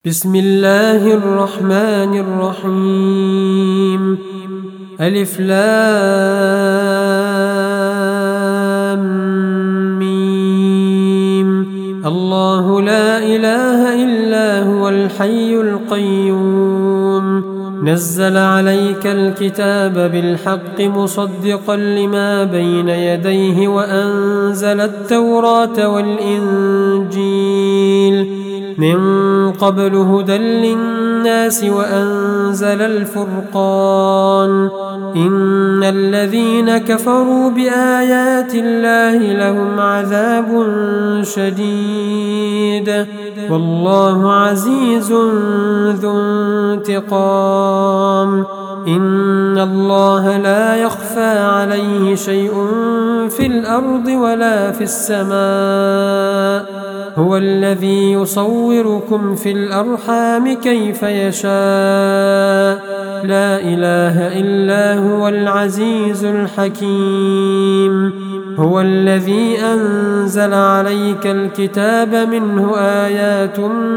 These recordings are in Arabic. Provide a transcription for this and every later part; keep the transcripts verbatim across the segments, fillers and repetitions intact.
بسم الله الرحمن الرحيم ألف لام ميم الله لا إله إلا هو الحي القيوم نزل عليك الكتاب بالحق مصدقا لما بين يديه وأنزل التوراة والإنجيل من قبل هدى للناس وأنزل الفرقان إن الذين كفروا بآيات الله لهم عذاب شديد والله عزيز ذو انتقام إن الله لا يخفى عليه شيء في الأرض ولا في السماء هو الذي يصوركم في الأرحام كيف يشاء لا إله إلا هو العزيز الحكيم هو الذي أنزل عليك الكتاب منه آيات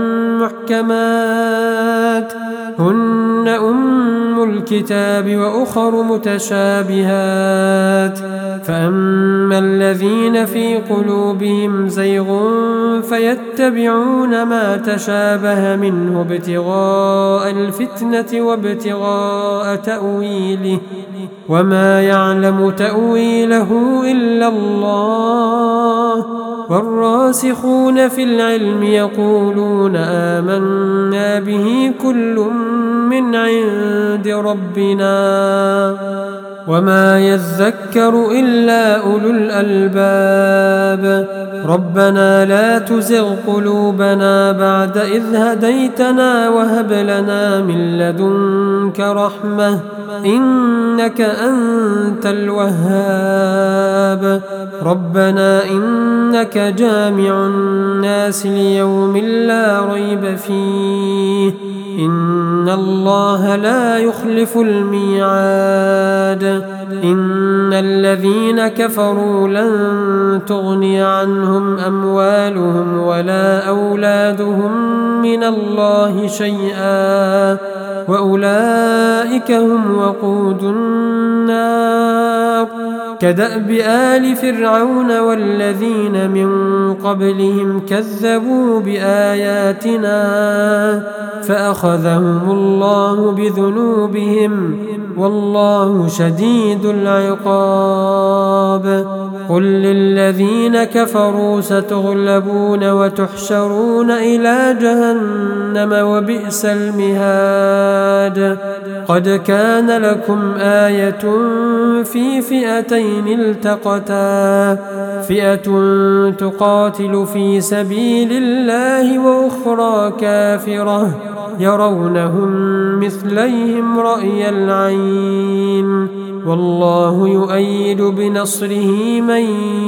محكمات هن أم الكتاب وأخر متشابهات فأما الذين في قلوبهم زيغ فيتبعون ما تشابه منه ابتغاء الفتنة وابتغاء تأويله وما يعلم تأويله إلا الله والراسخون في العلم يقولون آمنا به كل من عند ربنا وما يذكر إلا أولو الألباب ربنا لا تزغ قلوبنا بعد إذ هديتنا وهب لنا من لدنك رحمة إنك أنت الوهاب ربنا إنك جامع الناس ليوم لا ريب فيه إن الله لا يخلف الميعاد إن الذين كفروا لن تغني عنهم أموالهم ولا أولادهم من الله شيئا وأولئك هم وقود النار كدأب آل فرعون والذين من قبلهم كذبوا بآياتنا فأخذهم الله بذنوبهم والله شديد العقاب قل للذين كفروا ستغلبون وتحشرون إلى جهنم وبئس المهاد قد كان لكم آية في فئتين التقتا فئة تقاتل في سبيل الله وأخرى كافرة يرونهم مثليهم رأي العين والله يؤيد بنصره من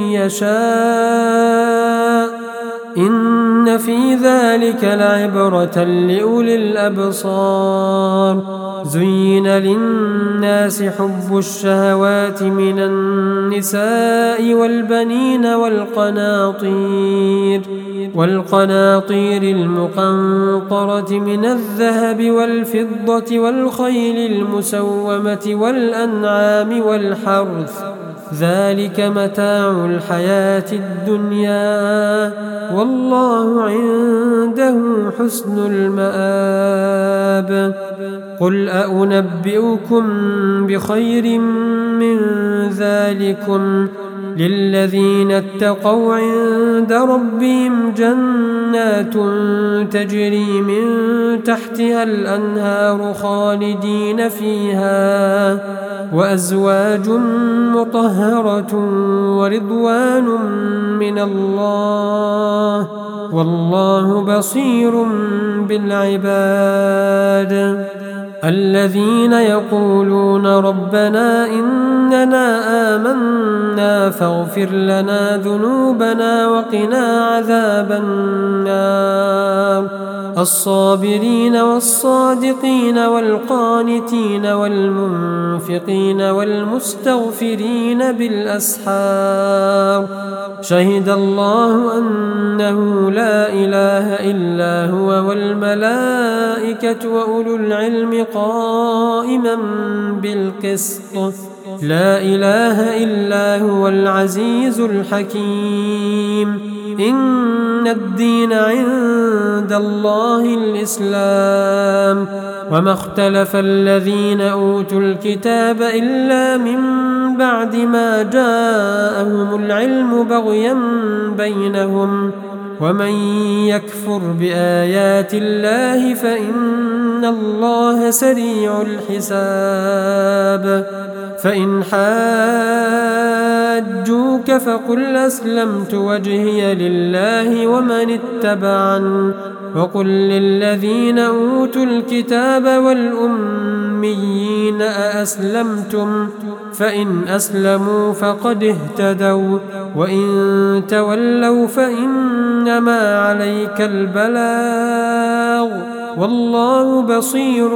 يشاء إن في ذلك لعبرة لأولي الأبصار زين للناس حب الشهوات من النساء والبنين والقناطير والقناطير المقنطرة من الذهب والفضة والخيل المسومة والأنعام والحرث ذلك متاع الحياة الدنيا والله عنده حسن المآب قل أنبئكم بخير من ذلكم للذين اتقوا عند ربهم جنات تجري من تحتها الأنهار خالدين فيها وأزواج مطهرة ورضوان من الله والله بصير بالعباد الذين يقولون ربنا إننا آمنا فاغفر لنا ذنوبنا وقنا عذاب النار الصابرين والصادقين والقانتين والمنفقين والمستغفرين بالأسحار شهد الله أنه لا إله إلا هو والملائكة وأولو العلم قائما بالقسط لا إله إلا هو العزيز الحكيم إن الدين عند الله الإسلام وما اختلف الذين أوتوا الكتاب إلا من بعد ما جاءهم العلم بغيا بينهم ومن يكفر بآيات الله فإن الله سريع الحساب فإن حاجوك فقل أسلمت وجهي لله ومن اتبعن وقل للذين أوتوا الكتاب والأميين أأسلمتم فإن أسلموا فقد اهتدوا وإن تولوا فإنما عليك البلاغ والله بصير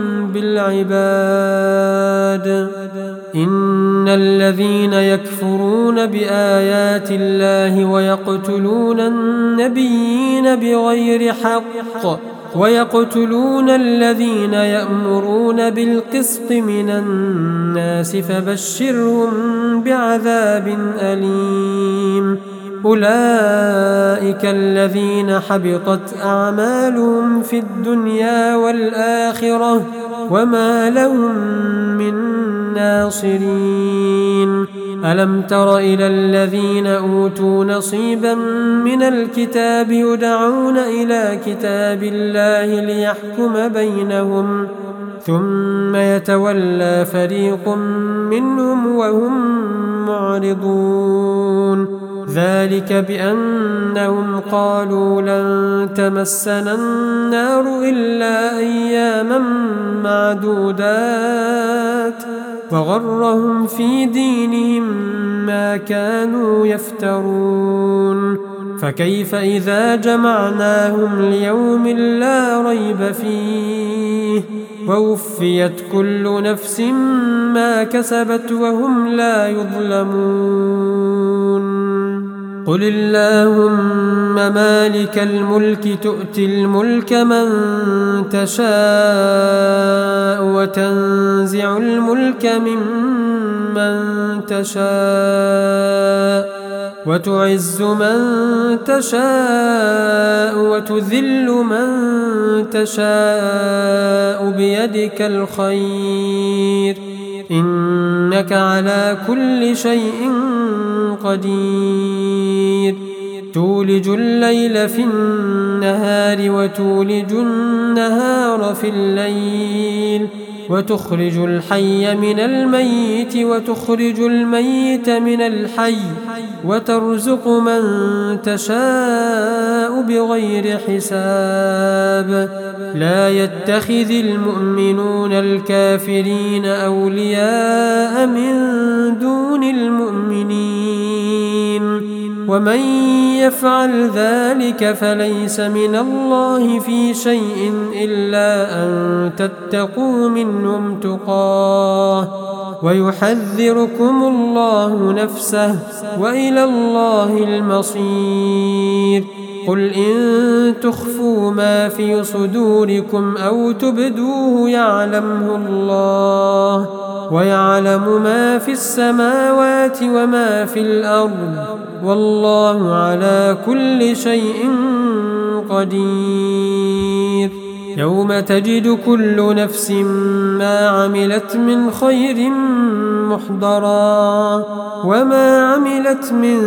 بالعباد إن الذين يكفرون بآيات الله ويقتلون النبيين بغير حق ويقتلون الذين يأمرون بالقسط من الناس فبشرهم بعذاب أليم أولئك الذين حبطت أعمالهم في الدنيا والآخرة وما لهم من ناصرين ألم تر إلى الذين أوتوا نصيبا من الكتاب يدعون إلى كتاب الله ليحكم بينهم ثم يتولى فريق منهم وهم معرضون ذلك بأنهم قالوا لن تمسنا النار إلا أياما معدودات وغرهم في دينهم ما كانوا يفترون فكيف إذا جمعناهم ليوم لا ريب فيه ووفيت كل نفس ما كسبت وهم لا يظلمون قل اللهم مالك الملك تؤتي الملك من تشاء وتنزع الملك ممن تشاء وتعز من تشاء وتذل من تشاء بيدك الخير إنك على كل شيء قدير تولج الليل في النهار وتولج النهار في الليل وتخرج الحي من الميت وتخرج الميت من الحي وترزق من تشاء بغير حساب لا يتخذ المؤمنون الكافرين أولياء من دون المؤمنين ومن يفعل ذلك فليس من الله في شيء إلا أن تتقوا منهم تقاه ويحذركم الله نفسه وإلى الله المصير قل إن تخفوا ما في صدوركم أو تبدوه يعلمه الله ويعلم ما في السماوات وما في الأرض والله على كل شيء قدير يوم تجد كل نفس ما عملت من خير محضرا وما عملت من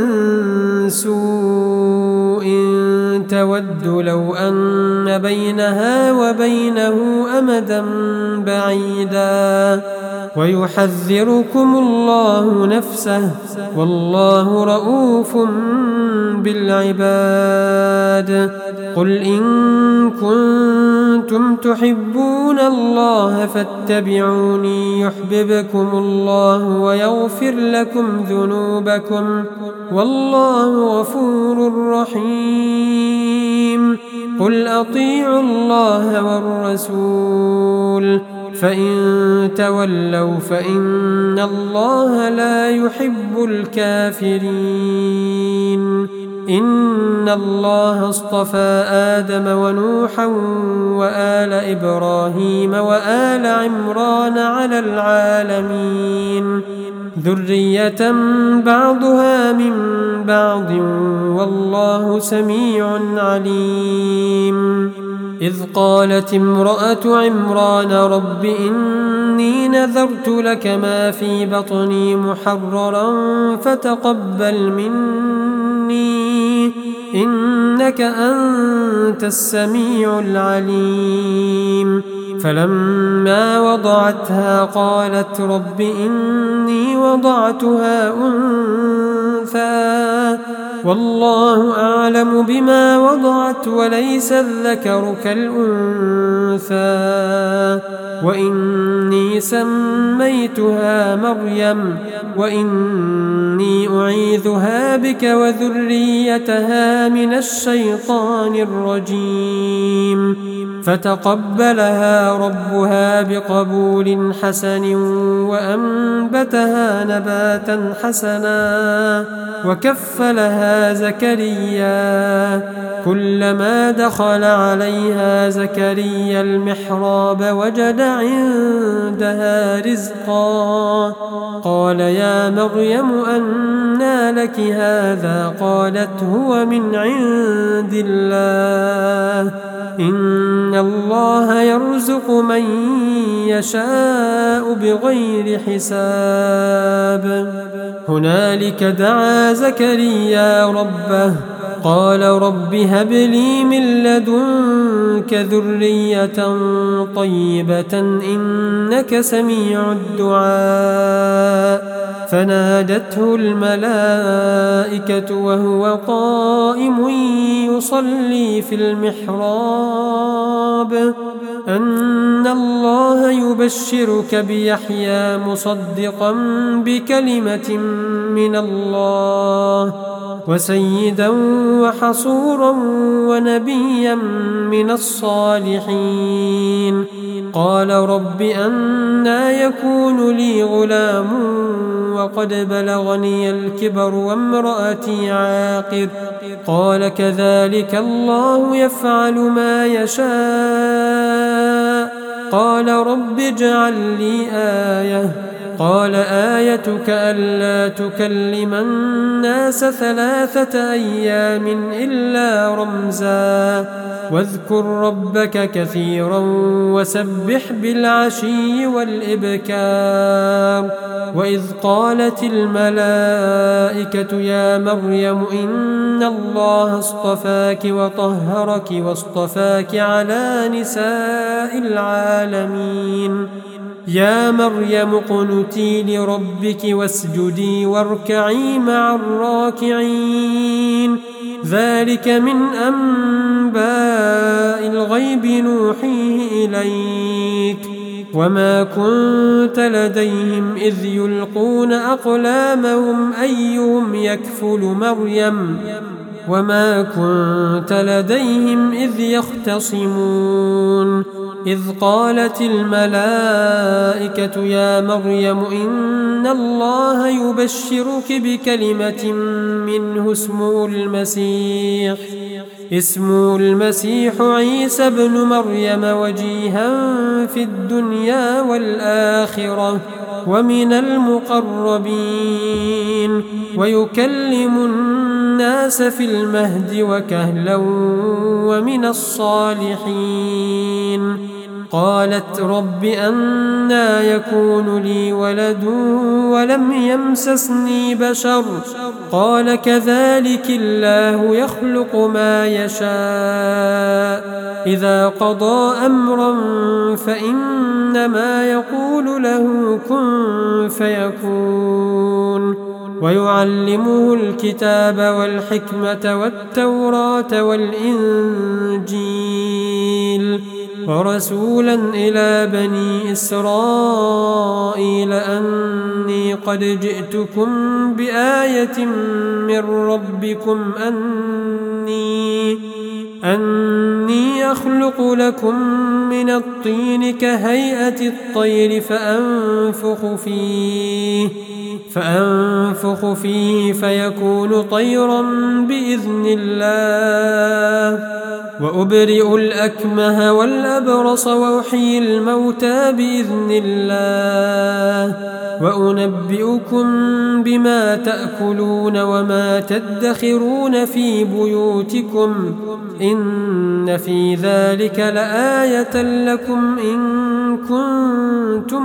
سوء تود لو أن بينها وبينه أمدا بعيدا ويحذركم الله نفسه والله رؤوف بالعباد قل إن كنتم تحبون الله فاتبعوني يحببكم الله ويغفر لكم ذنوبكم والله غفور رحيم. قل أطيعوا الله والرسول فإن تولوا فإن الله لا يحب الكافرين. إن الله اصطفى آدم ونوحا وآل إبراهيم وآل عمران على العالمين ذرية بعضها من بعض والله سميع عليم. إذ قالت امرأة عمران رب إني نذرت لك ما في بطني محررا فتقبل مني إنك أنت السميع العليم. فلما وضعتها قالت رب إني وضعتها أنثى والله أعلم بما وضعت وليس الذكر كالأنثى وإني سميتها مريم وإني أعيذها بك وذريتها من الشيطان الرجيم. فتقبلها ربها بقبول حسن وأنبتها نباتا حسنا وكفلها زكريا. كلما دخل عليها زكريا المحراب وجد عندها رزقا قال يا مريم أنى لك هذا قالت هو من عند الله إن الله يرزق من يشاء بغير حساب. هنالك دعا زكريا ربه قال رب هب لي من لدنك ذرية طيبة إنك سميع الدعاء. فنادته الملائكة وهو قائم يصلي في المحراب أن الله يبشرك بيحيى مصدقا بكلمة من الله وسيدا وحصورا ونبيا من الصالحين. قال رب أنى يكون لي غلام وقد بلغني الكبر وامرأتي عاقر قال كذلك الله يفعل ما يشاء. قال رب اجعل لي آية قال آيتك ألا تكلم الناس ثلاثة أيام إلا رمزا واذكر ربك كثيرا وسبح بالعشي والإبكار. وإذ قالت الملائكة يا مريم إن الله اصطفاك وطهرك واصطفاك على نساء العالمين. يا مريم اقنتي لربك واسجدي واركعي مع الراكعين. ذلك من أنباء الغيب نوحيه إليك وما كنت لديهم إذ يلقون أقلامهم أيهم يكفل مريم وما كنت لديهم إذ يختصمون. إذ قالت الملائكة يا مريم إن الله يبشرك بكلمة منه اسمه المسيح اسمه المسيح عيسى ابن مريم وجيها في الدنيا والآخرة ومن المقربين ويكلم الناس في المهد وكهلا ومن الصالحين. قالت رب أنى يكون لي ولد ولم يمسسني بشر قال كذلك الله يخلق ما يشاء إذا قضى أمرا فإنما يقول له كن فيكون. ويعلمه الكتاب والحكمة والتوراة والإنجيل ورسولا إلى بني إسرائيل أني قد جئتكم بآية من ربكم أني أني أخلق لكم من الطين كهيئة الطير فأنفخ فيه فأنفخ فيه فيكون طيرا بإذن الله وأبرئ الأكمه والأبرص وأحيي الموتى بإذن الله وأنبئكم بما تأكلون وما تدخرون في بيوتكم إن في ذلك لآية لكم إن كنتم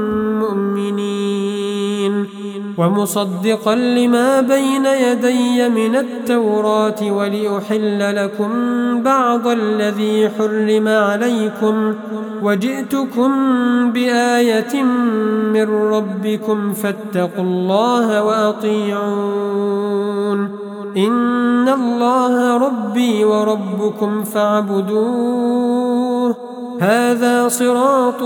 مؤمنين ومصدقا لما بين يدي من التوراة ولأحل لكم بعض الذي حرم عليكم وجئتكم بآية من ربكم فاتقوا الله وأطيعون إن الله ربي وربكم فاعبدوه هذا صراط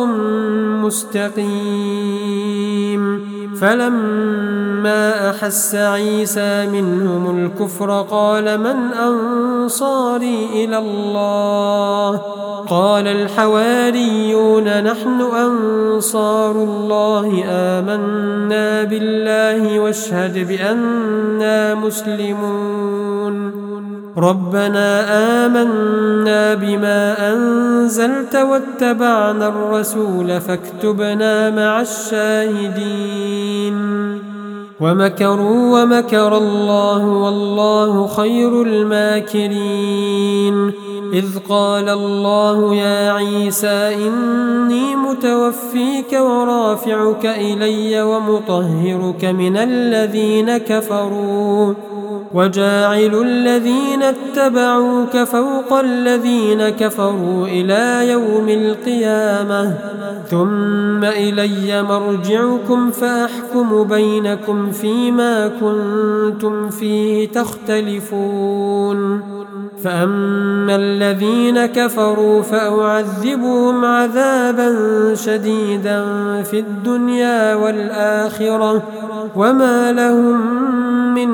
مستقيم فلما أحس عيسى منهم الكفر قال من أنصاري إلى الله قال الحواريون نحن أنصار الله آمنا بالله واشهد بأننا مسلمون ربنا آمنا بما أنزلت واتبعنا الرسول فاكتبنا مع الشاهدين ومكروا ومكر الله والله خير الماكرين إذ قال الله يا عيسى إني متوفيك ورافعك إلي ومطهرك من الذين كفروا وجاعل الذين اتبعوك فوق الذين كفروا إلى يوم القيامة ثم إلي مرجعكم فأحكم بينكم فيما كنتم فيه تختلفون فأما الذين كفروا فأعذبهم عذابا شديدا في الدنيا والآخرة وما لهم من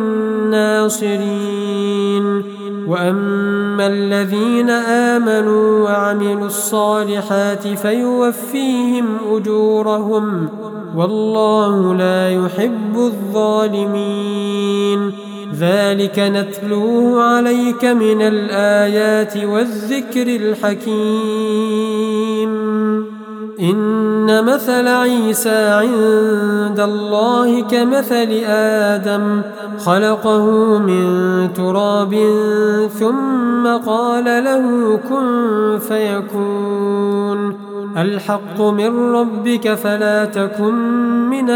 ناصرين وأما الذين آمنوا وعملوا الصالحات فيوفيهم أجورهم والله لا يحب الظالمين ذلك نتلوه عليك من الآيات والذكر الحكيم إن مثل عيسى عند الله كمثل آدم خلقه من تراب ثم قال له كن فيكون الحق من ربك فلا تكن من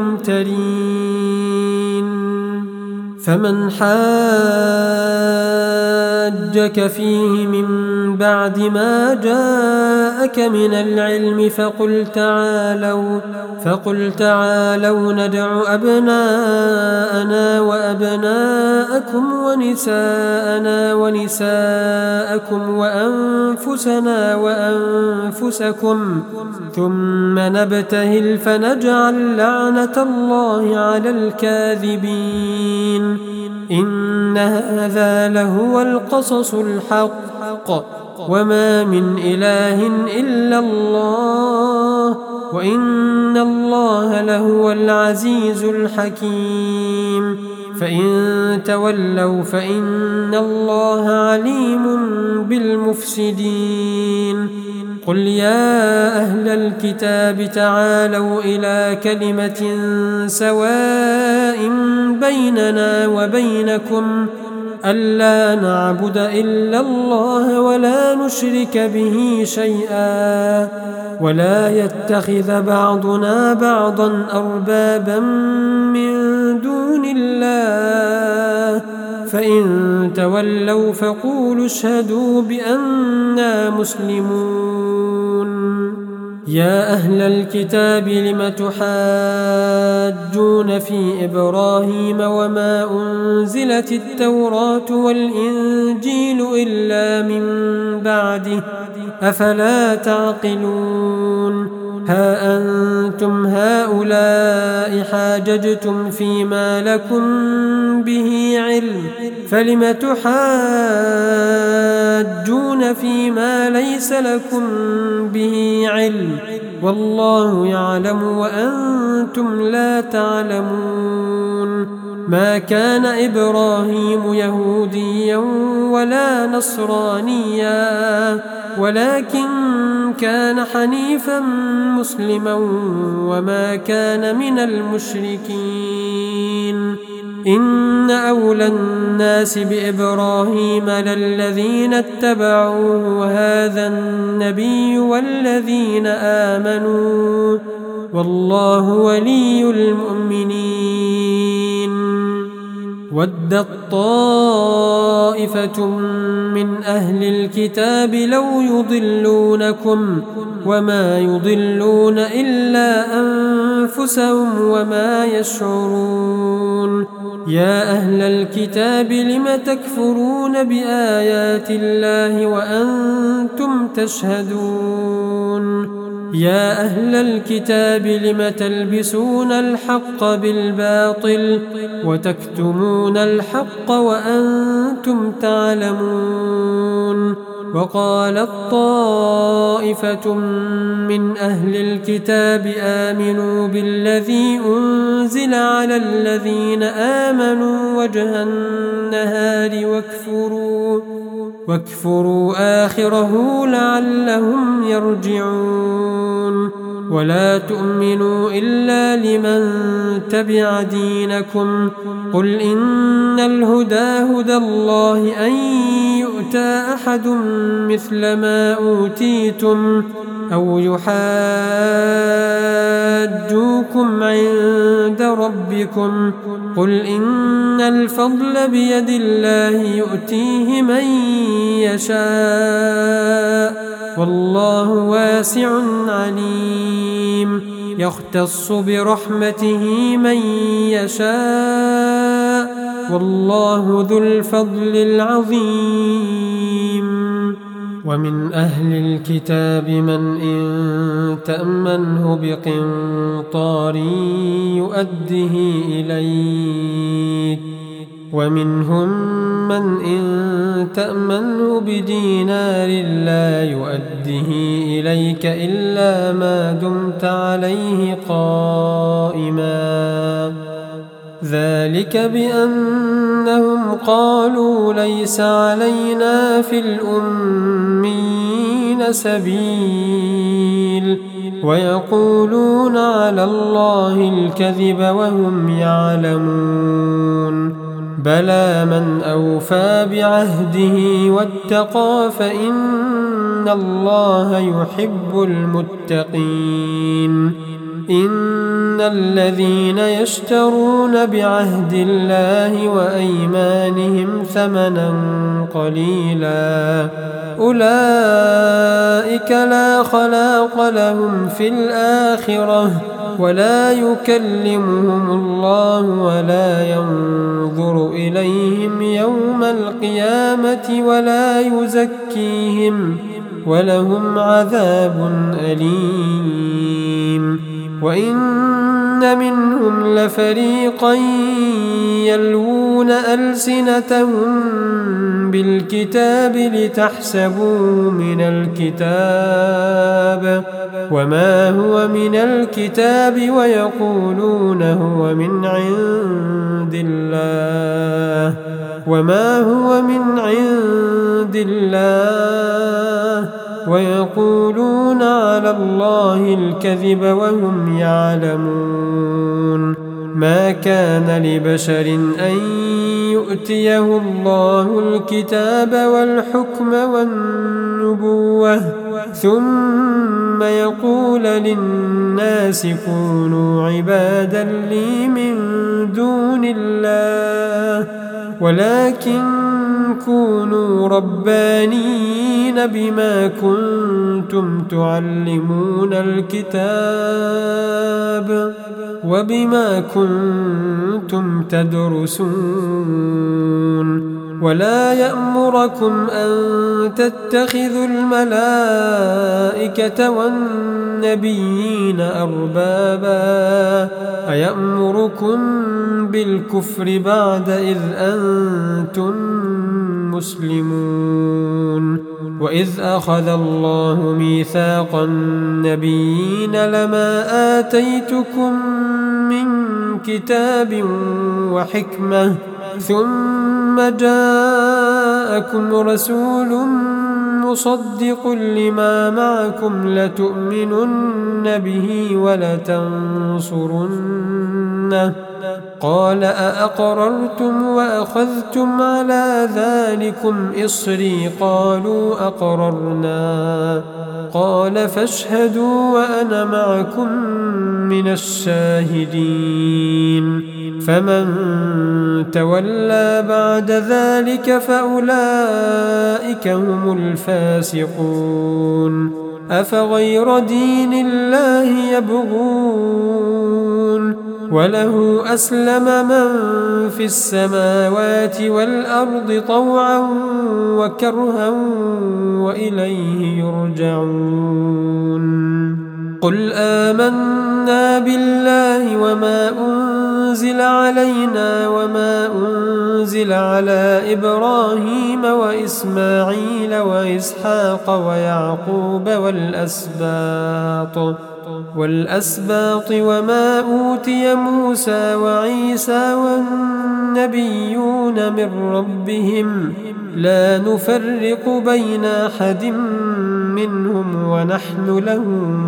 الممترين فمن حاجك فيه من بعد ما جاءك من العلم فقل تعالوا فقل تعالوا ندع أبناءنا وأبناءكم ونساءنا ونساءكم وأنفسنا وأنفسكم ثم نبتهل فنجعل لعنة الله على الكاذبين إن هذا لهو القصص الحق وما من إله إلا الله وإن الله لهو العزيز الحكيم فإن تولوا فإن الله عليم بالمفسدين قل يا أهل الكتاب تعالوا إلى كلمة سواء بيننا وبينكم ألا نعبد إلا الله ولا نشرك به شيئا ولا يتخذ بعضنا بعضا أربابا من دون الله فإن تولوا فقولوا اشهدوا بأننا مسلمون يا أهل الكتاب لم تحاجون في إبراهيم وما أنزلت التوراة والإنجيل إلا من بعده أفلا تعقلون ها أنتم هؤلاء حاججتم فيما لكم به علم فلم تحاجون فيما ليس لكم به علم والله يعلم وأنتم لا تعلمون ما كان إبراهيم يهوديا ولا نصرانيا ولكن كان حنيفا مسلما وما كان من المشركين إن أولى الناس بإبراهيم للذين اتبعوه وهذا النبي والذين آمنوا والله ولي المؤمنين ودت طائفة من أهل الكتاب لو يضلونكم وما يضلون إلا أنفسهم وما يشعرون يا أهل الكتاب لم تكفرون بآيات الله وأنتم تشهدون يا أهل الكتاب لم تلبسون الحق بالباطل وتكتمون الحق وأنتم تعلمون وقالت طائفة من أهل الكتاب آمنوا بالذي أنزل على الذين آمنوا وجه النهار واكفروا واكفروا آخره لعلهم يرجعون ولا تؤمنوا إلا لمن تبع دينكم قل إن الهدى هدى الله أن يؤتى أحد مثل ما أوتيتم أو يحاجوكم عند ربكم قل إن الفضل بيد الله يؤتيه من يشاء والله واسع عليم يختص برحمته من يشاء والله ذو الفضل العظيم ومن أهل الكتاب من إن تأمنه بقنطار يؤده إليك ومنهم من إن تأمنه بدينار لا يؤده إليك إلا ما دمت عليه قائما ذلك بأنهم قالوا ليس علينا في الأمين سبيل ويقولون على الله الكذب وهم يعلمون بلى من أوفى بعهده واتقى فإن الله يحب المتقين إن الذين يشترون بعهد الله وأيمانهم ثمنا قليلا أولئك لا خلاق لهم في الآخرة ولا يكلمهم الله ولا ينظر إليهم يوم القيامة ولا يزكيهم ولهم عذاب أليم وإن منهم لفريقا يلوون ألسنتهم بالكتاب لتحسبوه من الكتاب وما هو من الكتاب ويقولون هو من عند الله وما هو من عند الله ويقولون على الله الكذب وهم يعلمون ما كان لبشر أن يؤتيه الله الكتاب والحكم والنبوة ثم يقول للناس كونوا عبادا لي من دون الله ولكن كونوا ربانيين بما كنتم تعلمون الكتاب وبما كنتم تدرسون ولا يأمركم أن تتخذوا الملائكة والنبيين أربابا أيأمركم بالكفر بعد إذ أنتم مسلمون وإذ أخذ الله ميثاق النبيين لما آتيتكم من كتاب وحكمة ثم جاءكم رسول مصدق لما معكم لتؤمنن به ولتنصرنه قال أأقررتم وأخذتم على ذلكم إصري قالوا أقررنا قال فاشهدوا وأنا معكم من الشاهدين فمن تولى بعد ذلك فأولئك هم الفاسقون أفغير دين الله يبغون وله أسلم من في السماوات والأرض طوعا وكرها وإليه يرجعون قل آمنا بالله وما أنزل علينا وما أنزل على إبراهيم وإسماعيل وإسحاق ويعقوب والأسباط والأسباط وما أوتي موسى وعيسى والنبيون من ربهم لا نفرق بين أحد منهم ونحن له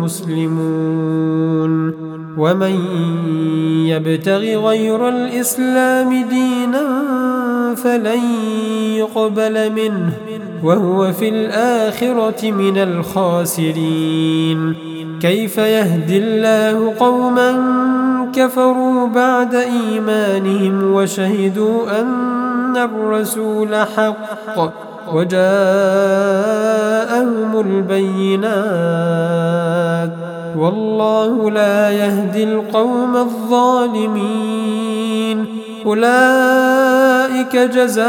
مسلمون ومن يبتغ غير الإسلام دينا فلن يقبل منه وهو في الآخرة من الخاسرين كيف يهدي الله قوما كفروا بعد إيمانهم وشهدوا أن الرسول حق وجاءهم البينات والله لا يهدي القوم الظالمين أولئك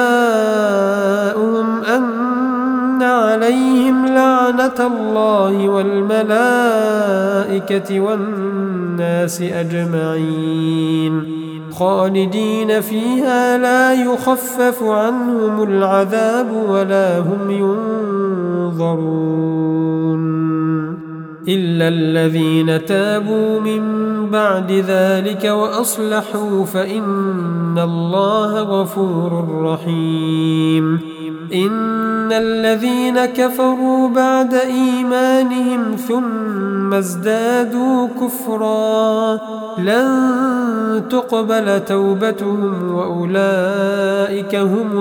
جزاؤهم أن عليهم لعنة الله والملائكة والناس أجمعين خالدين فيها لا يخفف عنهم العذاب ولا هم ينظرون إلا الذين تابوا من بعد ذلك وأصلحوا فإن الله غفور رحيم إن الذين كفروا بعد إيمانهم ثم ازدادوا كفرا لن تقبل توبتهم وأولئك هم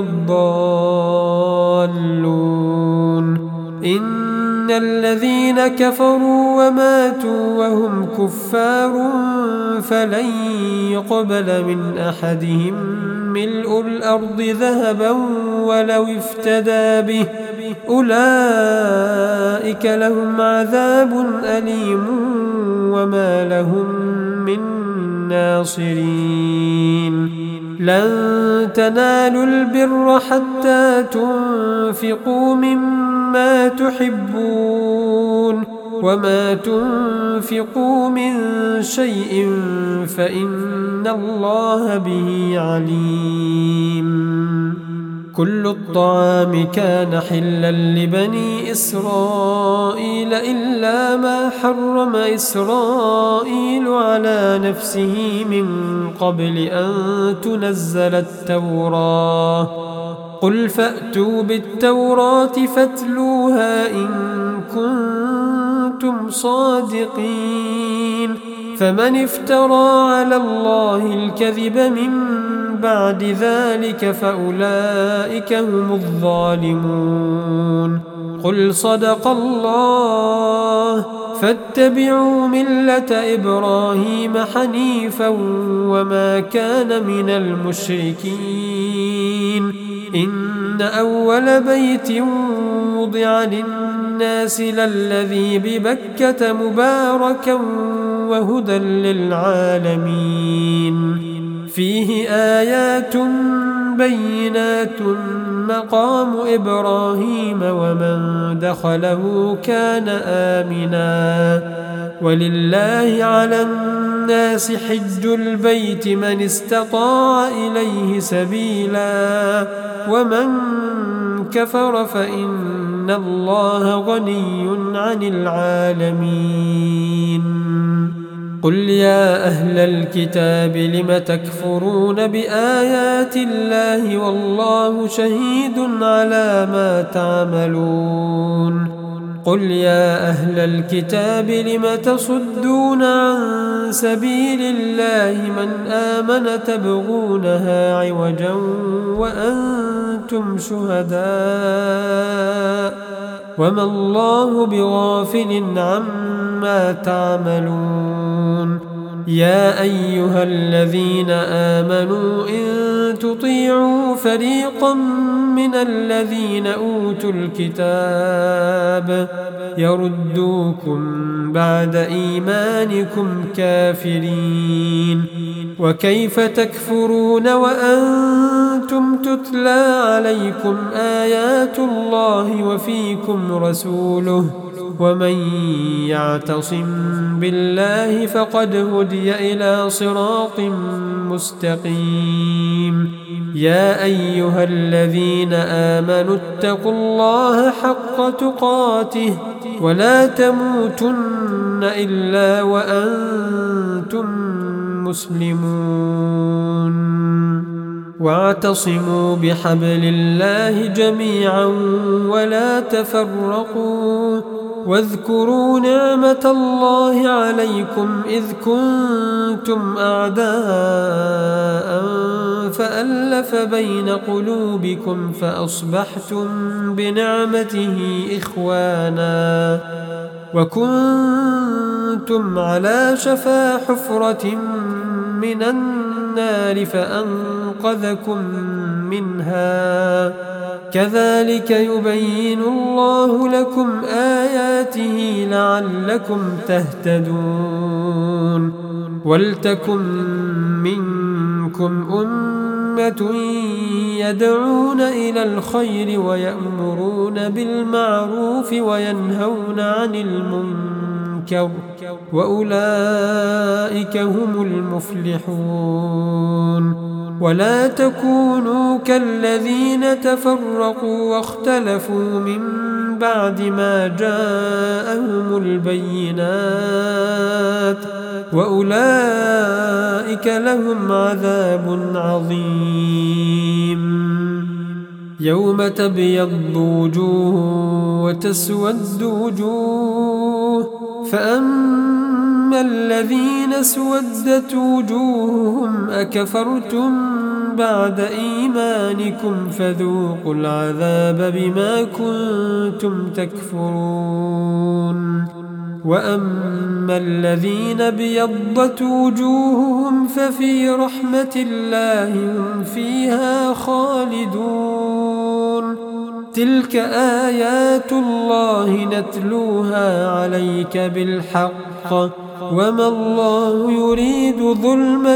الضالون إن الذين كفروا وماتوا وهم كفار فلن يقبل من أحدهم ملء الأرض ذهبا ولو افتدى به أولئك لهم عذاب أليم وما لهم من ناصرين لن تنالوا البر حتى تنفقوا مما تحبون وما تنفقوا من شيء فإن الله به عليم كل الطعام كان حلا لبني إسرائيل إلا ما حرم إسرائيل على نفسه من قبل أن تنزل التوراة قل فأتوا بالتوراة فاتلوها إن كنتم صادقين فمن افترى على الله الكذب من بعد ذلك فأولئك هم الظالمون قل صدق الله فاتبعوا ملة إبراهيم حنيفا وما كان من المشركين إن أول بيت وضع للناس للذي ببكة مباركا وهدى للعالمين فيه آيات بينات مقام إبراهيم ومن دخله كان آمنا ولله على الناس حج البيت من استطاع إليه سبيلا ومن كفر فإن الله غني عن العالمين قل يا أهل الكتاب لم تكفرون بآيات الله والله شهيد على ما تعملون قل يا أهل الكتاب لم تصدون عن سبيل الله من آمن تبغونها عوجا وأنتم شهداء وما الله بغافل عما تعملون يا أيها الذين آمنوا إن تطيعوا فريقا من الذين أوتوا الكتاب يردوكم بعد إيمانكم كافرين وكيف تكفرون وأنتم تتلى عليكم آيات الله وفيكم رسوله ومن يعتصم بالله فقد هدي إلى صراط مستقيم يا أيها الذين آمنوا اتقوا الله حق تقاته ولا تموتن إلا وأنتم مسلمون واعتصموا بحبل الله جميعا ولا تفرقوا واذكروا نعمة الله عليكم إذ كنتم أعداء فألف بين قلوبكم فأصبحتم بنعمته إخوانا وكنتم على شفا حفرة من النار فأنقذكم منها كذلك يبين الله لكم آياته لعلكم تهتدون ولتكن منكم أمة يدعون إلى الخير ويأمرون بالمعروف وينهون عن المنكر وأولئك هم المفلحون ولا تكونوا كالذين تفرقوا واختلفوا من بعد ما جاءهم البينات وأولئك لهم عذاب عظيم يوم تبيض وجوه وتسود وجوه فأما الذين اسودت وجوههم أكفرتم بعد إيمانكم فذوقوا العذاب بما كنتم تكفرون وأما الذين ابيضت وجوههم ففي رحمة الله هم فيها خالدون تلك آيات الله نتلوها عليك بالحق وما الله يريد ظلما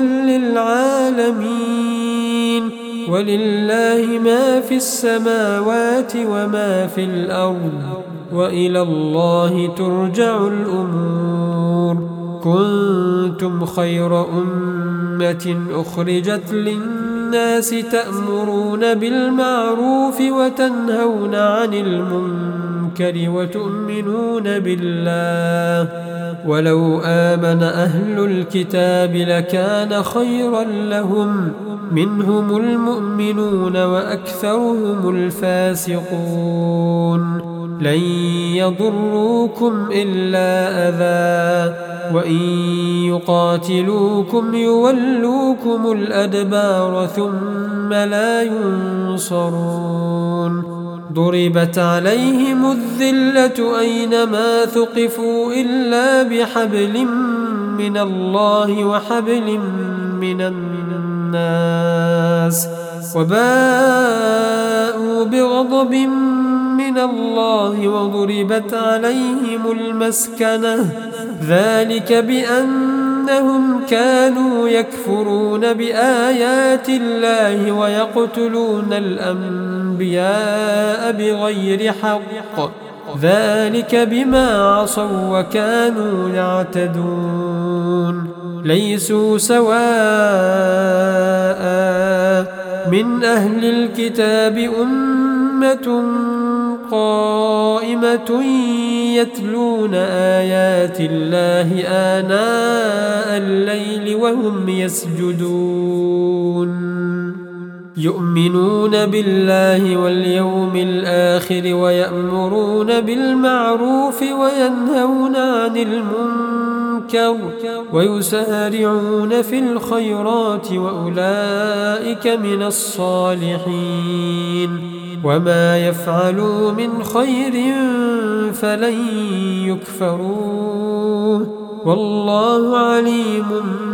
للعالمين ولله ما في السماوات وما في الأرض وإلى الله ترجع الأمور كنتم خير أمة أخرجت للناس تأمرون بالمعروف وتنهون عن المنكر وتؤمنون بالله ولو آمن أهل الكتاب لكان خيرا لهم منهم المؤمنون وأكثرهم الفاسقون لن يضروكم إلا أذى وإن يقاتلوكم يولوكم الأدبار ثم لا ينصرون ضربت عليهم الذلة أينما ثقفوا إلا بحبل من الله وحبل من الناس وباءوا بغضب من الله وضربت عليهم المسكنة ذلك بأنهم كانوا يكفرون بآيات الله ويقتلون الأنبياء بغير حق ذلك بما عصوا وكانوا يعتدون ليسوا سواء من أهل الكتاب أمة قائمة يتلون آيات الله آناء الليل وهم يسجدون يؤمنون بالله واليوم الآخر ويأمرون بالمعروف وينهون عن المنكر ويسارعون في الخيرات وأولئك من الصالحين وما يفعلوا من خير فلن يكفروه والله عليم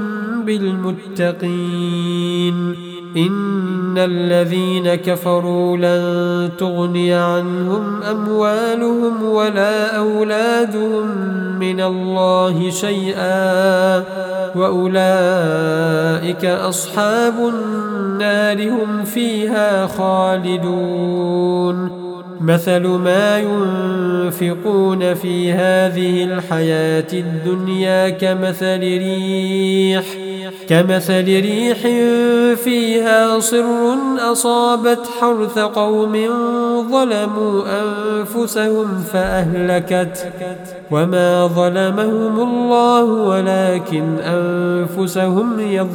بالمتقين إن الذين كفروا لن تغني عنهم أموالهم ولا أولادهم من الله شيئا وأولئك أصحاب النار هم فيها خالدون مثل ما ينفقون في هذه الحياة الدنيا كمثل ريح كمثل ريح فيها صر أصابت حرث قوم ظلموا أنفسهم فأهلكت وما ظلمهم الله ولكن أنفسهم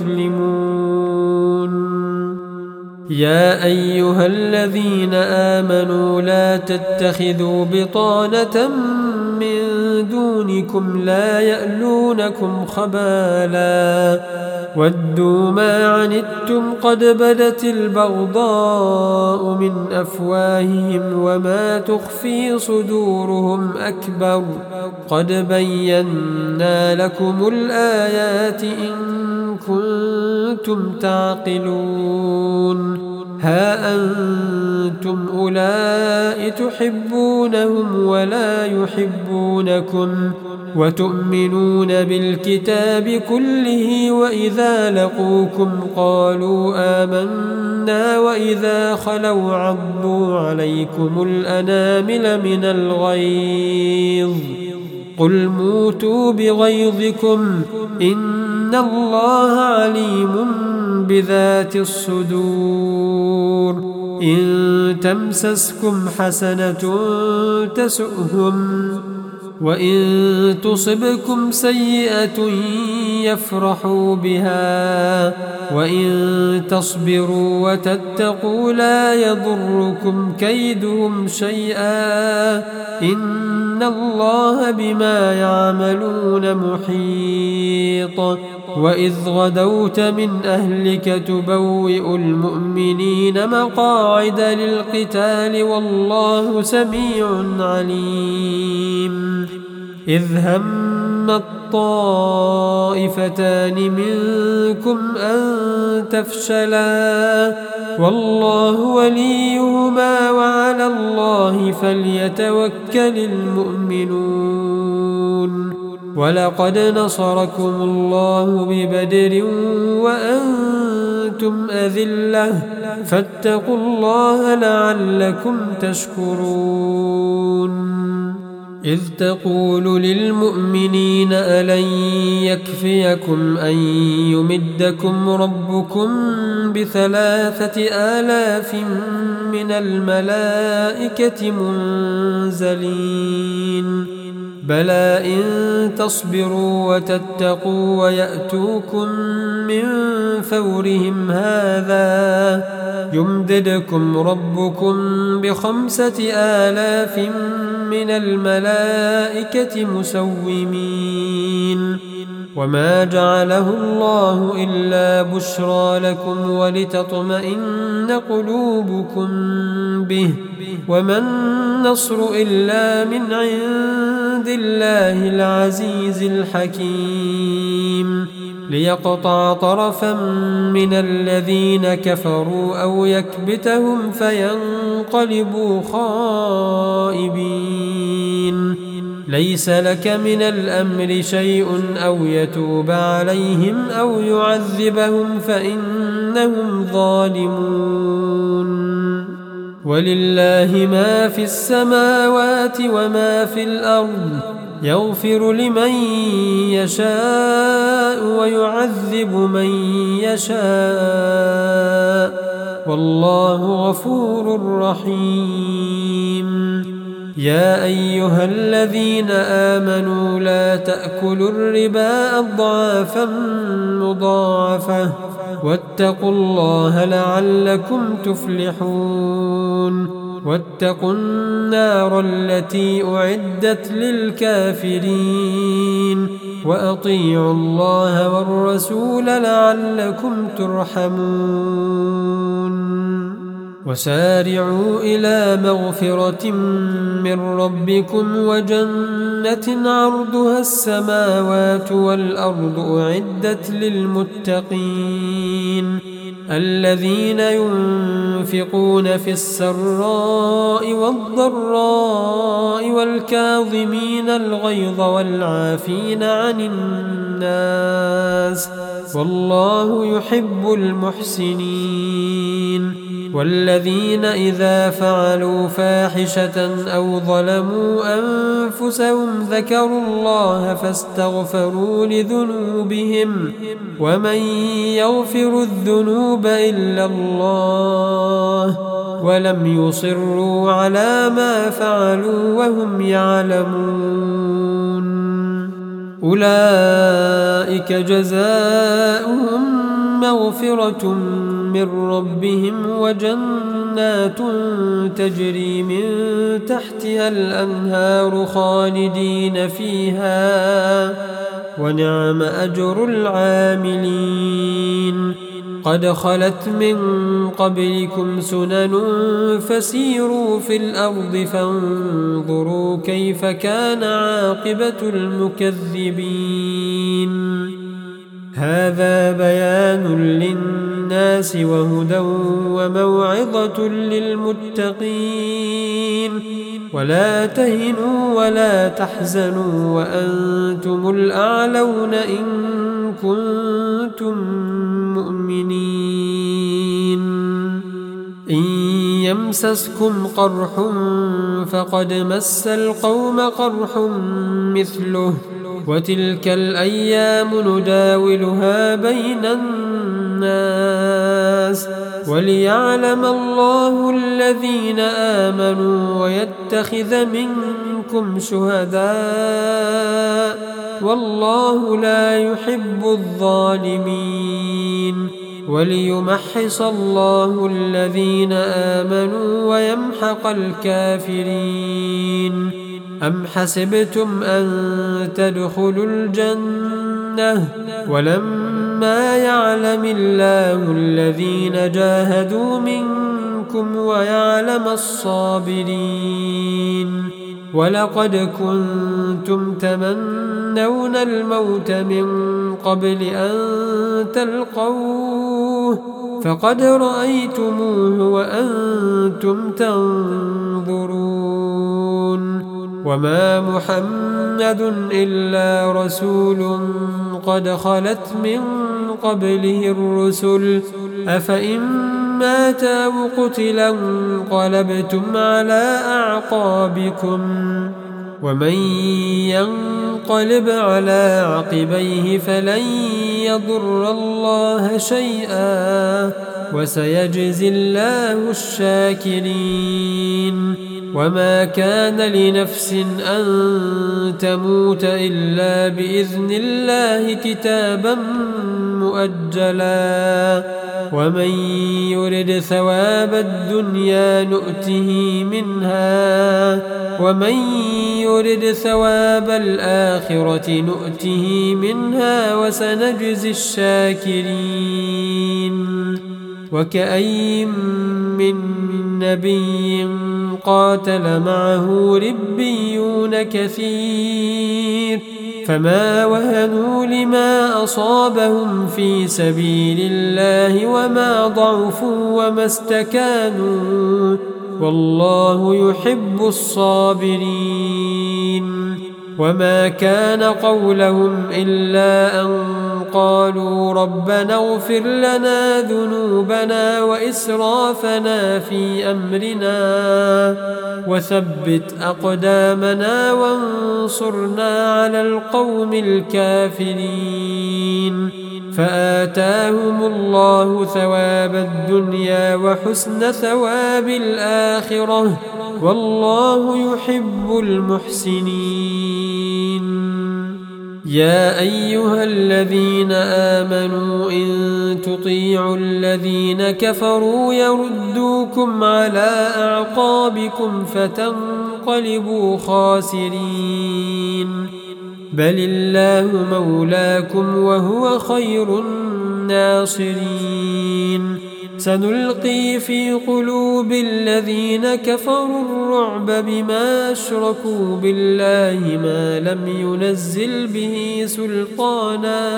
يظلمون يا أيها الذين آمنوا لا تتخذوا بطانة من دونكم لا يألونكم خبالا ودوا ما عنتم قد بدت البغضاء من أفواههم وما تخفي صدورهم أكبر قد بينا لكم الآيات إن كنتم تعقلون ها أنتم أولئك تحبونهم ولا يحبونكم وتؤمنون بالكتاب كله وإذا لقوكم قالوا آمنا وإذا خلوا عضوا عليكم الأنامل من الغيظ قل موتوا بغيظكم إن الله عليم بذات الصدور إن تمسسكم حسنة تسؤهم وإن تصبكم سيئة يفرحوا بها وإن تصبروا وتتقوا لا يضركم كيدهم شيئا إن الله بما يعملون محيط وإذ غدوت من أهلك تبوئ المؤمنين مقاعد للقتال والله سميع عليم إذ هم الطائفتان منكم أن تفشلا والله وليهما وعلى الله فليتوكل المؤمنون ولقد نصركم الله ببدر وأنتم أذلة فاتقوا الله لعلكم تشكرون إذ تقول للمؤمنين ألن يكفيكم أن يمدكم ربكم بثلاثة آلاف من الملائكة منزلين بلى إن تصبروا وتتقوا ويأتوكم من فورهم هذا يمددكم ربكم بخمسة آلاف من الملائكة مسومين وما جعله الله إلا بشرى لكم ولتطمئن قلوبكم به وما النصر إلا من عند عند الله العزيز الحكيم ليقطع طرفا من الذين كفروا أو يكبتهم فينقلبوا خائبين ليس لك من الأمر شيء أو يتوب عليهم أو يعذبهم فإنهم ظالمون ولله ما في السماوات وما في الأرض يغفر لمن يشاء ويعذب من يشاء والله غفور رحيم يا أيها الذين آمنوا لا تأكلوا الربا أضعافا مضاعفة واتقوا الله لعلكم تفلحون واتقوا النار التي أعدت للكافرين وأطيعوا الله والرسول لعلكم ترحمون وسارعوا إلى مغفرة من ربكم وجنة عرضها السماوات والأرض أعدت للمتقين الذين ينفقون في السراء والضراء والكاظمين الغيظ والعافين عن الناس والله يحب المحسنين والذين إذا فعلوا فاحشة أو ظلموا أنفسهم ذكروا الله فاستغفروا لذنوبهم ومن يغفر الذنوب إلا الله ولم يصروا على ما فعلوا وهم يعلمون أولئك جزاؤهم مغفرة من ربهم وجنات تجري من تحتها الأنهار خالدين فيها ونعم أجر العاملين قد خلت من قبلكم سنن فسيروا في الأرض فانظروا كيف كان عاقبة المكذبين هذا بيان للناس وهدى وموعظة للمتقين ولا تهنوا ولا تحزنوا وأنتم الأعلون إن كنتم مؤمنين إن يمسسكم قرح فقد مس القوم قرح مثله وتلك الأيام نداولها بين الناس وليعلم الله الذين آمنوا ويتخذ منكم شهداء والله لا يحب الظالمين وليمحص الله الذين آمنوا ويمحق الكافرين أم حسبتم أن تدخلوا الجنة ولما يعلم الله الذين جاهدوا منكم ويعلم الصابرين ولقد كنتم تمنون الموت من قبل أن تلقوه فقد رأيتموه وأنتم تنظرون وما محمد إلا رسول قد خلت من قبله الرسل أفإن مات أو قتلا انقلبتم على أعقابكم ومن ينقلب على عقبيه فلن يضر الله شيئا وسيجزي الله الشاكرين وما كان لنفس أن تموت إلا بإذن الله كتابا مؤجلا ومن يرد ثواب الدنيا نؤته منها ومن يرد ثواب الآخرة نؤته منها وسنجزي الشاكرين وكأين من نبي قاتل معه ربيون كثير فما وهنوا لما أصابهم في سبيل الله وما ضعفوا وما استكانوا والله يحب الصابرين. وما كان قولهم إلا أن قالوا ربنا اغفر لنا ذنوبنا وإسرافنا في أمرنا وثبت أقدامنا وانصرنا على القوم الكافرين فآتاهم الله ثواب الدنيا وحسن ثواب الآخرة والله يحب المحسنين. يا أيها الذين آمنوا إن تطيعوا الذين كفروا يردوكم على أعقابكم فتنقلبوا خاسرين بل الله مولاكم وهو خير الناصرين. سنلقي في قلوب الذين كفروا الرعب بما أشركوا بالله ما لم ينزل به سلطانا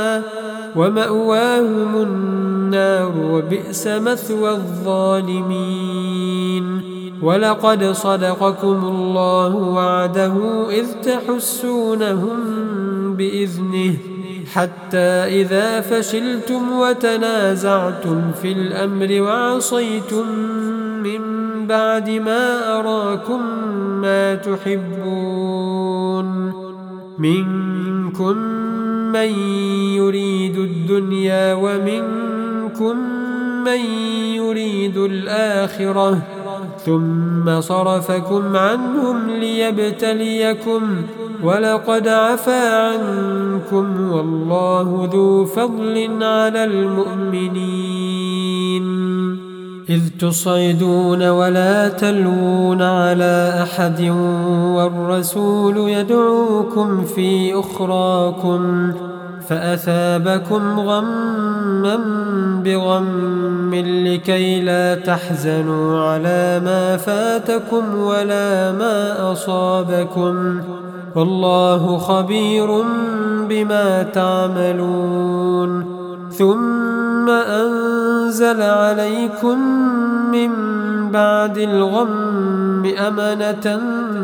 ومأواهم النار وبئس مثوى الظالمين. ولقد صدقكم الله وعده إذ تحسونهم بإذنه حتى إذا فشلتم وتنازعتم في الأمر وعصيتم من بعد ما أراكم ما تحبون منكم من يريد الدنيا ومنكم من يريد الآخرة ثم صرفكم عنهم ليبتليكم ولقد عفا عنكم والله ذو فضل على المؤمنين. إذ تصعدون ولا تلوون على أحد والرسول يدعوكم في أخراكم فأثابكم غما بغم لكي لا تحزنوا على ما فاتكم ولا ما أصابكم والله خبير بما تعملون. ثم أنزل عليكم من بعد الغم أمنة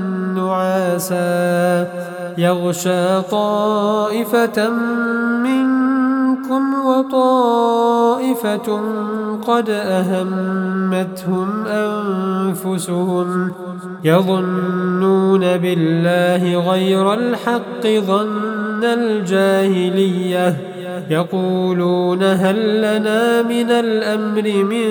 نعاسا يغشى طائفة منكم وطائفة قد أهمتهم أنفسهم يظنون بالله غير الحق ظن الجاهلية يقولون هل لنا من الأمر من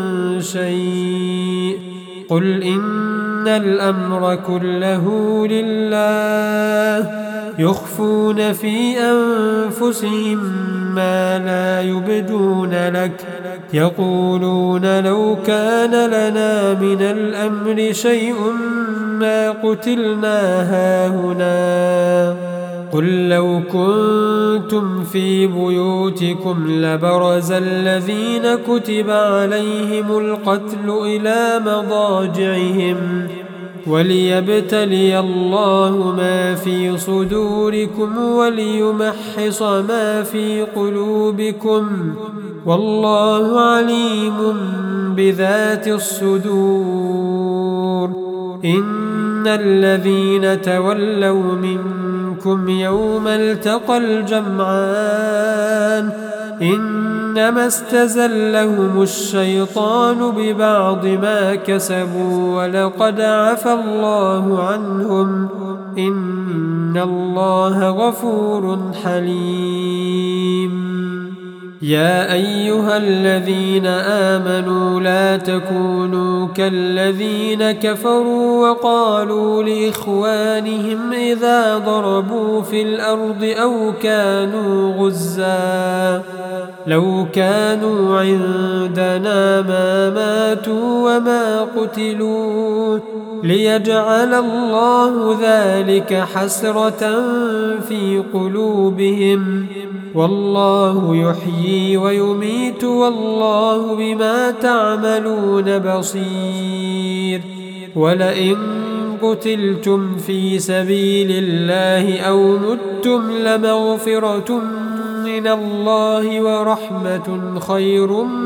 شيء قل إن الأمر كله لله يخفون في أنفسهم ما لا يبدون لك يقولون لو كان لنا من الأمر شيء ما قتلنا هاهنا قل لو كنتم في بيوتكم لبرز الذين كتب عليهم القتل إلى مضاجعهم وليبتلي الله ما في صدوركم وليمحص ما في قلوبكم والله عليم بذات الصدور. إن الذين تولوا منكم يوم التقى الجمعان إنما استزلهم الشيطان ببعض ما كسبوا ولقد عفى الله عنهم إن الله غفور حليم. يا أيها الذين آمنوا لا تكونوا كالذين كفروا وقالوا لإخوانهم إذا ضربوا في الأرض أو كانوا غزا لو كانوا عندنا ما ماتوا وما قتلوا ليجعل الله ذلك حسرة في قلوبهم والله يحيي ويميت والله بما تعملون بصير ولئن قتلتم في سبيل الله أو متم لمغفرة من الله ورحمة خير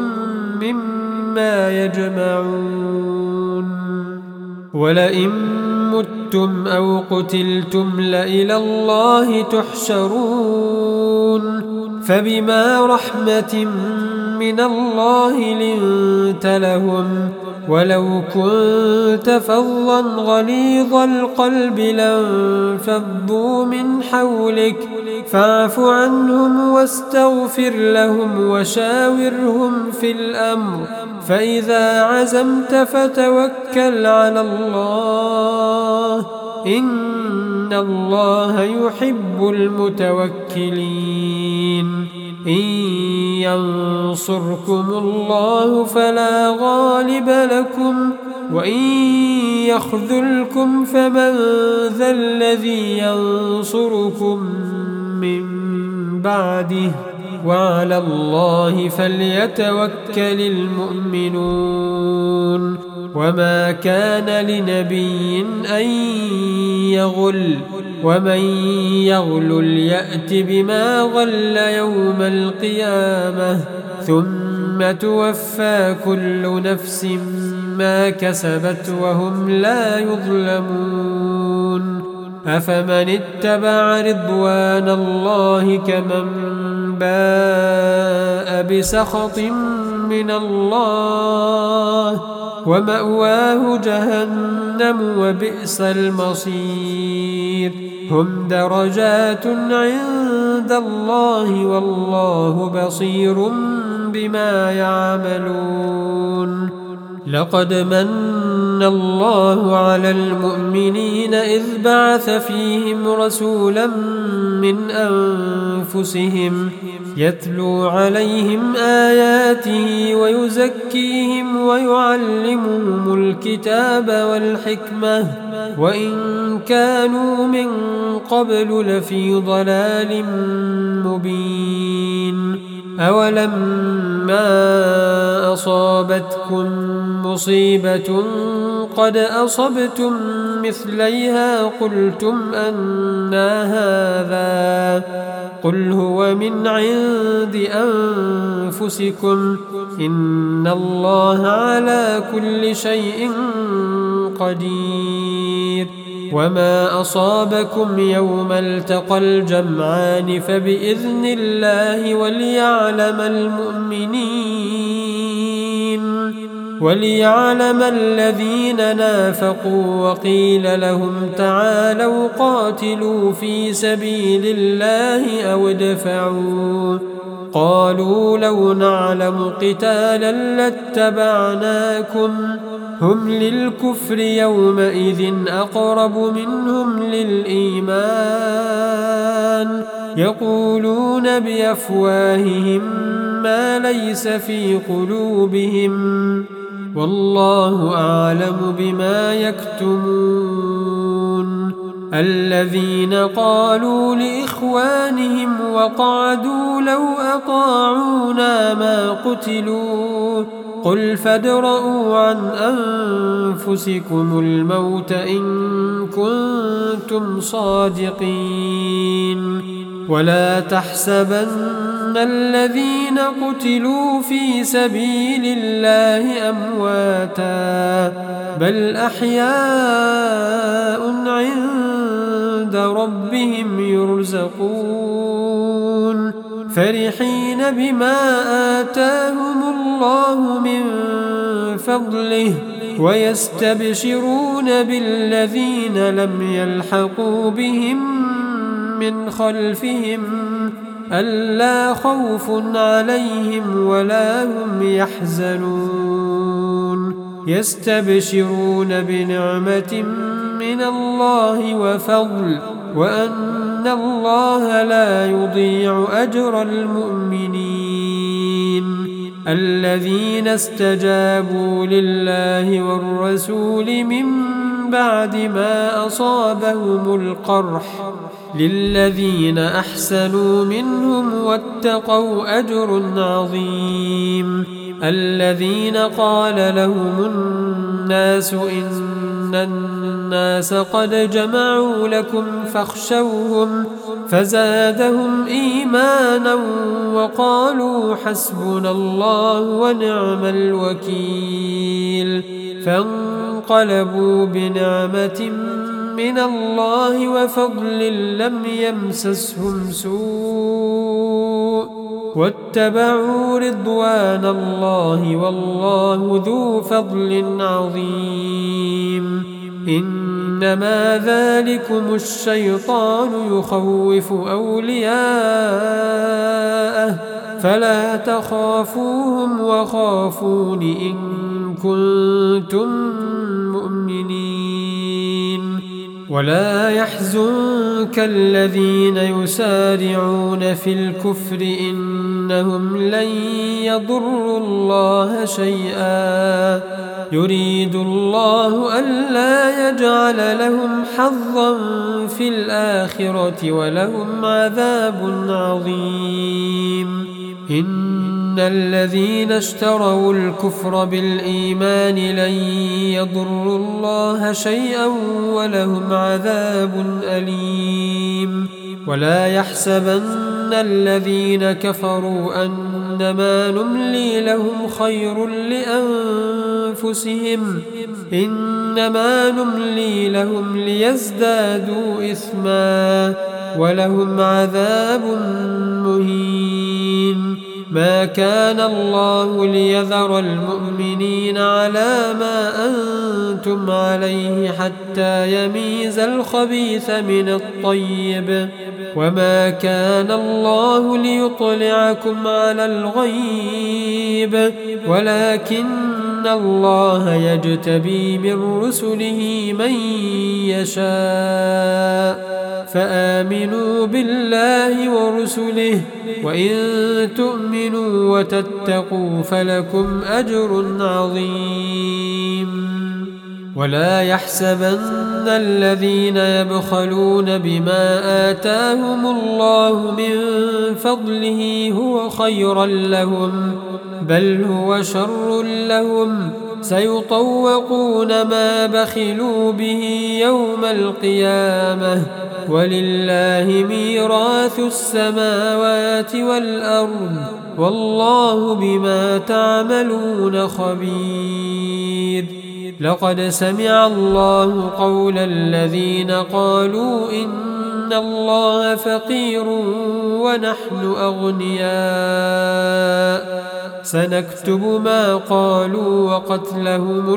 مما يجمعون ولئن متم أو قتلتم لإلى الله تحشرون فبما رحمة من الله لنت لهم ولو كنت فظا غليظ القلب لانفضوا من حولك فاعف عنهم واستغفر لهم وشاورهم في الأمر فإذا عزمت فتوكل على الله إن الله يحب المتوكلين إن ينصركم الله فلا غالب لكم وإن يخذلكم فمن ذا الذي ينصركم من بعده وعلى الله فليتوكل المؤمنون وما كان لنبي أن يغل ومن يغل يأت بما غل يوم القيامة ثم توفى كل نفس ما كسبت وهم لا يظلمون أفمن اتبع رضوان الله كمن باء بسخط من الله ومأواه جهنم وبئس المصير هم درجات عند الله والله بصير بما يعملون لقد من الله على المؤمنين إذ بعث فيهم رسولا من أنفسهم يتلو عليهم آياته ويزكيهم ويعلمهم الكتاب والحكمة وإن كانوا من قبل لفي ضلال مبين أولما أصابتكم مصيبة قد أصبتم مثليها قلتم أنى هذا قل هو من عند أنفسكم إن الله على كل شيء قدير وما أصابكم يوم التقى الجمعان فبإذن الله وليعلم المؤمنين وليعلم الذين نافقوا وقيل لهم تعالوا قاتلوا في سبيل الله أو ادفعوا قالوا لو نعلم قتالا لاتبعناكم هم للكفر يومئذ أقرب منهم للإيمان يقولون بأفواههم ما ليس في قلوبهم والله أعلم بما يكتمون الذين قالوا لإخوانهم وقعدوا لو أطاعونا ما قتلوا قل فادرءوا عن أنفسكم الموت إن كنتم صادقين ولا تحسبن الذين قتلوا في سبيل الله أمواتا بل أحياء عند ربهم يرزقون فرحين بما آتاهم الله من فضله ويستبشرون بالذين لم يلحقوا بهم من خلفهم ألا خوف عليهم ولا هم يحزنون يستبشرون بنعمة من الله وفضل وأن الله لا يضيع أجر المؤمنين الذين استجابوا لله والرسول من بعد ما أصابهم القرح للذين أحسنوا منهم واتقوا أجر عظيم الذين قال لهم الناس إن الناس قد جمعوا لكم فاخشوهم فزادهم إيمانا وقالوا حسبنا الله ونعم الوكيل فانقلبوا بنعمة من الله وفضل لم يمسسهم سوء واتبعوا رضوان الله والله ذو فضل عظيم إنما ذلكم الشيطان يخوف أولياءه فلا تخافوهم وخافون إن كنتم مؤمنين ولا يحزنك الذين يسارعون في الكفر إنهم لن يضروا الله شيئا يريد الله ألا يجعل لهم حظا في الآخرة ولهم عذاب عظيم إن الذين اشتروا الكفر بالإيمان لن يضروا الله شيئا ولهم عذاب أليم ولا يحسبن الذين كفروا أنما نملي لهم خير لأنفسهم إنما نملي لهم ليزدادوا إثما ولهم عذاب مهين ما كان الله ليذر المؤمنين على ما أنتم عليه حتى يميز الخبيث من الطيب وما كان الله ليطلعكم على الغيب ولكن الله يجتبي من رسله من يشاء فآمنوا بالله ورسله وإن تؤمنوا وتتقوا فلكم أجر عظيم ولا يحسبن الذين يبخلون بما آتاهم الله من فضله هو خيرا لهم بل هو شر لهم سيطوقون ما بخلوا به يوم القيامة ولله ميراث السماوات والأرض والله بما تعملون خبير لقد سمع الله قول الذين قالوا إن الله فقير ونحن أغنياء سنكتب ما قالوا وقتلهم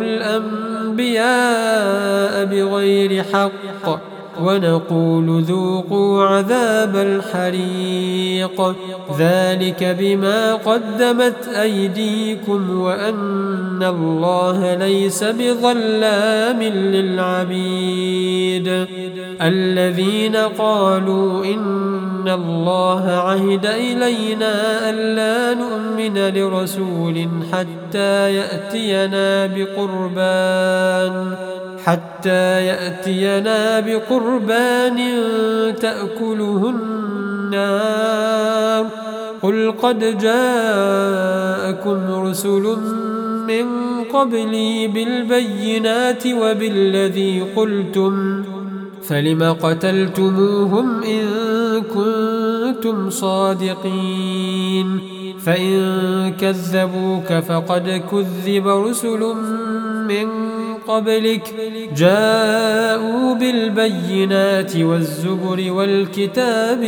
الأنبياء بغير حق ونقول ذوقوا عذاب الحريق ذلك بما قدمت أيديكم وأن الله ليس بظلام للعبيد الذين قالوا إن الله عهد إلينا ألا نؤمن لرسول حتى يأتينا بقربان حتى يأتينا بقربان تأكله النار قل قد جاءكم رسل من قبلي بالبينات وبالذي قلتم فلم قتلتموهم إن كنتم صادقين فإن كذبوك فقد كذب رسل من قبلك جاءوا بالبينات والزبر والكتاب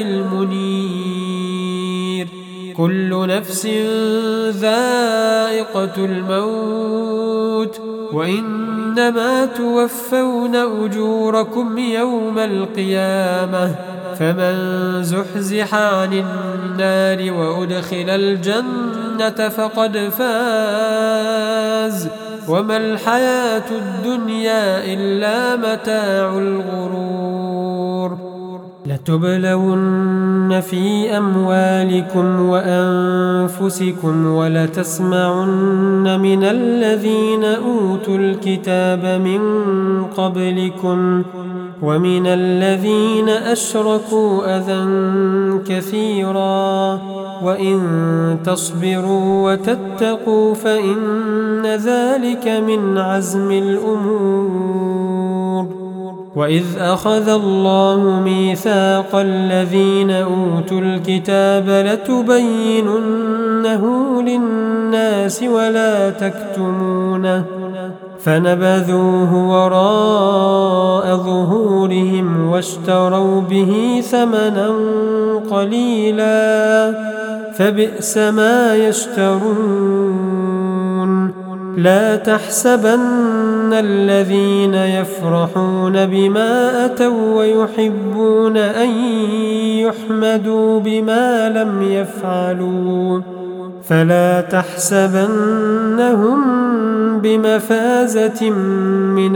المنير كل نفس ذائقة الموت وإنما توفون أجوركم يوم القيامة فمن زحزح عن النار وأدخل الجنة فقد فاز وما الحياة الدنيا إلا متاع الغرور لتبلون في أموالكم وأنفسكم ولتسمعن من الذين أوتوا الكتاب من قبلكم ومن الذين أشركوا أذى كثيرا وإن تصبروا وتتقوا فإن ذلك من عزم الأمور. وإذ أخذ الله ميثاق الذين أوتوا الكتاب لتبيننه للناس ولا تكتمونه فنبذوه وراء ظهورهم واشتروا به ثمنا قليلا فبئس ما يشترون. لا تحسبن الذين يفرحون بما أتوا ويحبون أن يحمدوا بما لم يفعلوا فلا تحسبنهم بمفازة من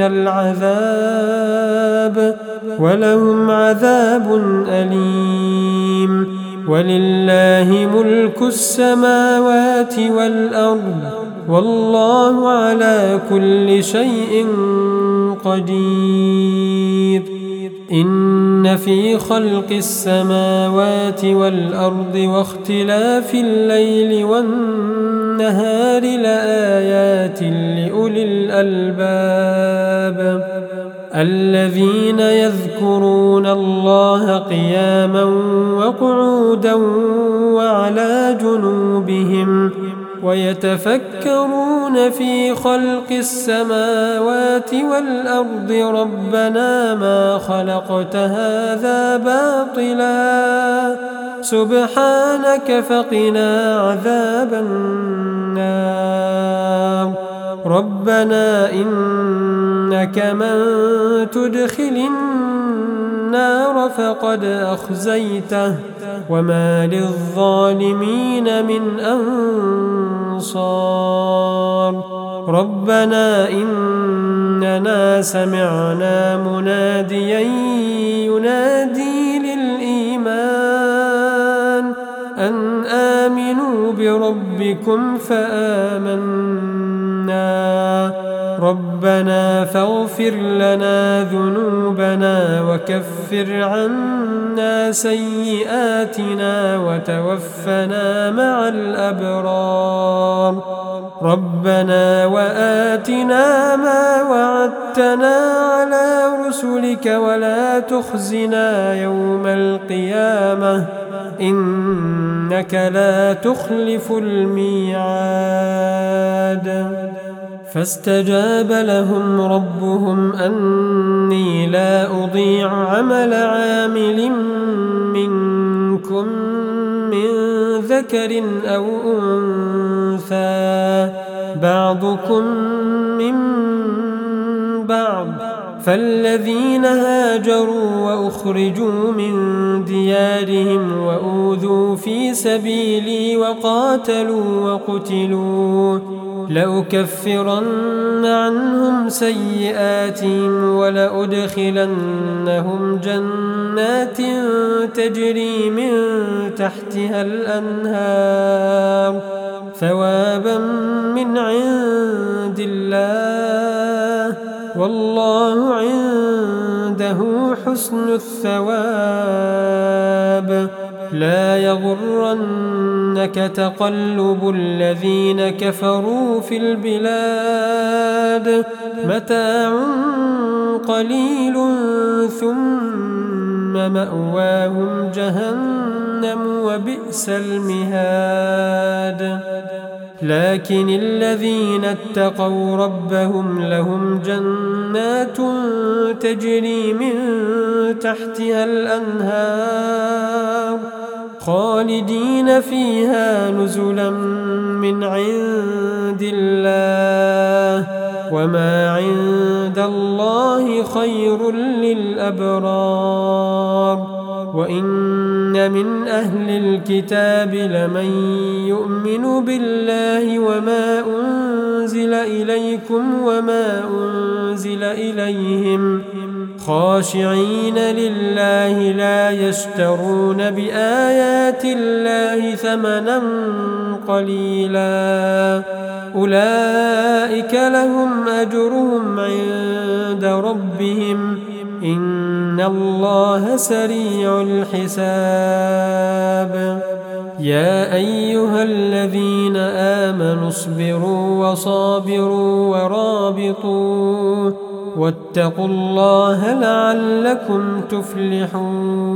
العذاب ولهم عذاب أليم. ولله ملك السماوات والأرض والله على كل شيء قدير. إن في خلق السماوات والأرض واختلاف الليل والنهار لآيات لأولي الألباب الذين يذكرون الله قياما وقعودا وعلى جنوبهم ويتفكرون في خلق السماوات والأرض ربنا ما خلقت هذا باطلا سبحانك فقنا عذاب النار. ربنا إنك من تدخل النار فقد أخزيته وما للظالمين من أنصار. ربنا إننا سمعنا مناديا ينادي للإيمان أن آمنوا بربكم فآمنا. ربنا فاغفر لنا ذنوبنا وكفر عنا سيئاتنا وتوفنا مع الأبرار. ربنا وآتنا ما وعدتنا على رسلك ولا تخزنا يوم القيامة إنك لا تخلف الميعاد. فاستجاب لهم ربهم أني لا أضيع عمل عامل منكم من ذكر أو أنثى بعضكم من بعض فالذين هاجروا وأخرجوا من ديارهم وأوذوا في سبيلي وقاتلوا وقتلوا لأكفرن عنهم سيئاتهم ولأدخلنهم جنات تجري من تحتها الأنهار ثوابا من عند الله والله عنده حسن الثواب. لا يغرنك تقلب الذين كفروا في البلاد متاع قليل ثم مأواهم جهنم وبئس المهاد. لكن الذين اتقوا ربهم لهم جنات تجري من تحتها الأنهار خالدين فيها نزلا من عند الله وما عند الله خير للأبرار. وإن من أهل الكتاب لمن يؤمن بالله وما أنزل إليكم وما أنزل إليهم خاشعين لله لا يشترون بآيات الله ثمنا قليلا أولئك لهم أجرهم عند ربهم إن إن الله سريع الحساب يا أيها الذين آمنوا اصبروا وصابروا ورابطوا واتقوا الله لعلكم تفلحون